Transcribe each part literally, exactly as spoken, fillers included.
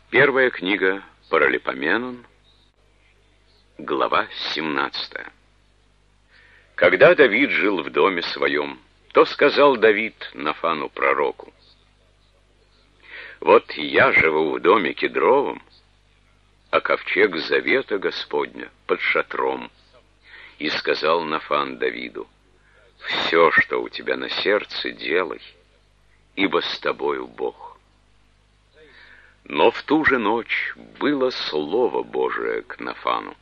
Первая книга Паралипоменон, глава семнадцатая. Когда Давид жил в доме своем, то сказал Давид Нафану пророку: «Вот я живу в доме кедровом, а ковчег завета Господня под шатром». И сказал Нафан Давиду: «Все, что у тебя на сердце, делай, ибо с тобою Бог». Но в ту же ночь было слово Божие к Нафану: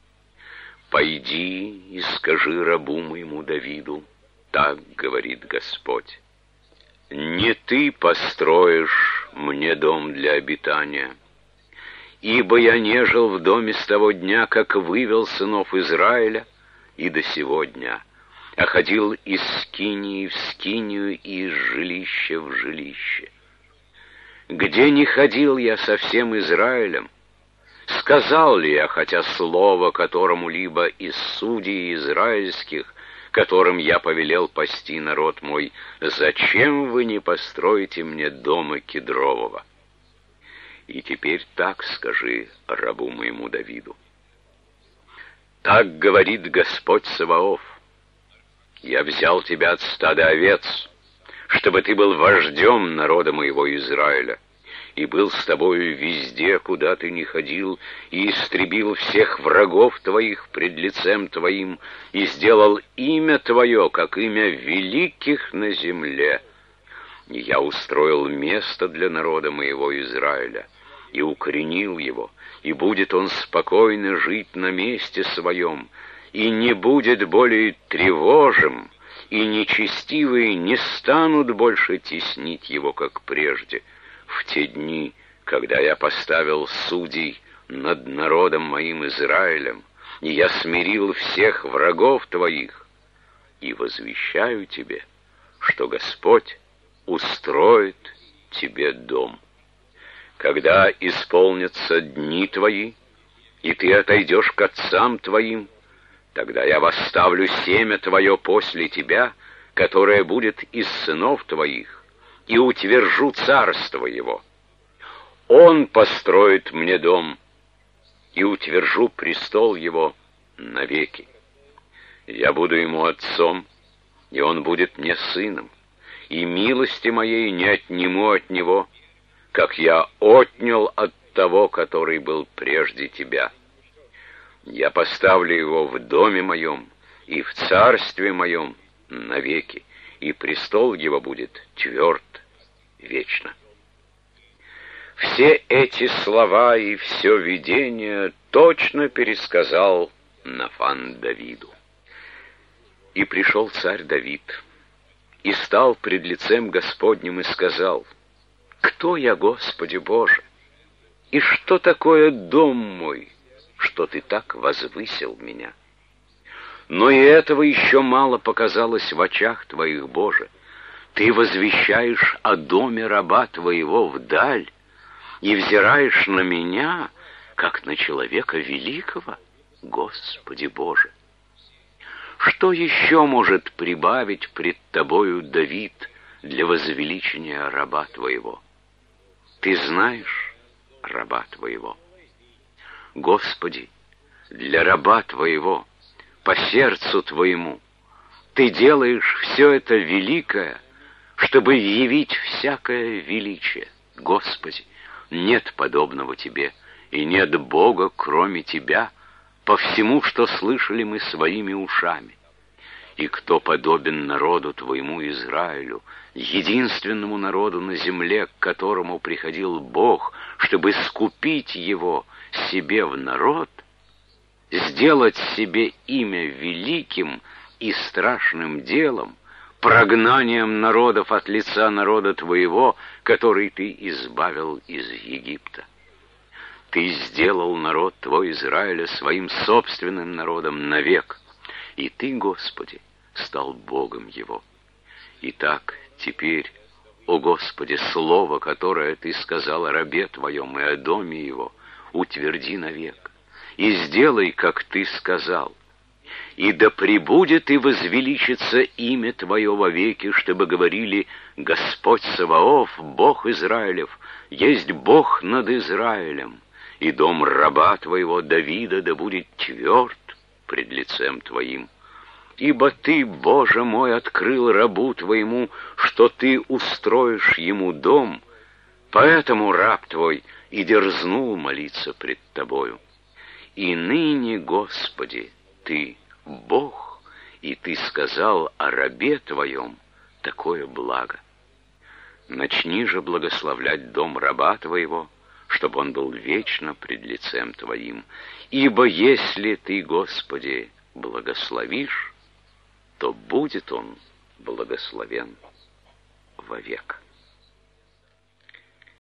«Пойди и скажи рабу моему Давиду, так говорит Господь: не ты построишь мне дом для обитания, ибо я не жил в доме с того дня, как вывел сынов Израиля, и до сего дня, а ходил из скинии в скинию и из жилища в жилище. Где не ходил я со всем Израилем, сказал ли я хотя слово которому-либо из судей израильских, которым я повелел пасти народ мой: зачем вы не построите мне дома кедрового? И теперь так скажи рабу моему Давиду: так говорит Господь Саваоф: я взял тебя от стада овец, чтобы ты был вождем народа моего Израиля, и был с тобою везде, куда ты ни ходил, и истребил всех врагов твоих пред лицем твоим, и сделал имя твое, как имя великих на земле. И я устроил место для народа моего Израиля, и укоренил его, и будет он спокойно жить на месте своем, и не будет более тревожим, и нечестивые не станут больше теснить его, как прежде, в те дни, когда я поставил судей над народом моим Израилем, и я смирил всех врагов твоих. И возвещаю тебе, что Господь устроит тебе дом. Когда исполнятся дни твои, и ты отойдешь к отцам твоим, тогда я восставлю семя твое после тебя, которое будет из сынов твоих, и утвержу царство его. Он построит мне дом, и утвержу престол его навеки. Я буду ему отцом, и он будет мне сыном, и милости моей не отниму от него, как я отнял от того, который был прежде тебя. Я поставлю его в доме моем и в царстве моем навеки, и престол его будет тверд вечно». Все эти слова и все видение точно пересказал Нафан Давиду. И пришел царь Давид, и стал пред лицем Господним, и сказал: «Кто я, Господи Боже? И что такое дом мой, что ты так возвысил меня? Но и этого еще мало показалось в очах твоих, Боже. Ты возвещаешь о доме раба твоего вдаль, и взираешь на меня, как на человека великого, Господи Боже. Что еще может прибавить пред тобою Давид для возвеличения раба твоего? Ты знаешь раба твоего. Господи, для раба твоего, по сердцу твоему, ты делаешь все это великое, чтобы явить всякое величие. Господи, нет подобного тебе, и нет Бога, кроме тебя, по всему, что слышали мы своими ушами. И кто подобен народу твоему Израилю, единственному народу на земле, к которому приходил Бог, чтобы скупить его себе в народ, сделать себе имя великим и страшным делом, прогнанием народов от лица народа твоего, который ты избавил из Египта. Ты сделал народ твой Израиля своим собственным народом навек, и ты, Господи, стал Богом его. Итак, теперь, о Господи, слово, которое ты сказал о рабе твоем и о доме его, утверди навек, и сделай, как ты сказал, и да пребудет и возвеличится имя Твое вовеки, чтобы говорили: Господь Саваоф, Бог Израилев, есть Бог над Израилем, и дом раба Твоего Давида да будет тверд пред лицем Твоим. Ибо Ты, Боже мой, открыл рабу Твоему, что Ты устроишь ему дом, поэтому раб Твой и дерзнул молиться пред Тобою. И ныне, Господи, Ты Бог, и Ты сказал о рабе Твоем такое благо. Начни же благословлять дом раба Твоего, чтобы он был вечно пред лицем Твоим. Ибо если Ты, Господи, благословишь, то будет он благословен вовек.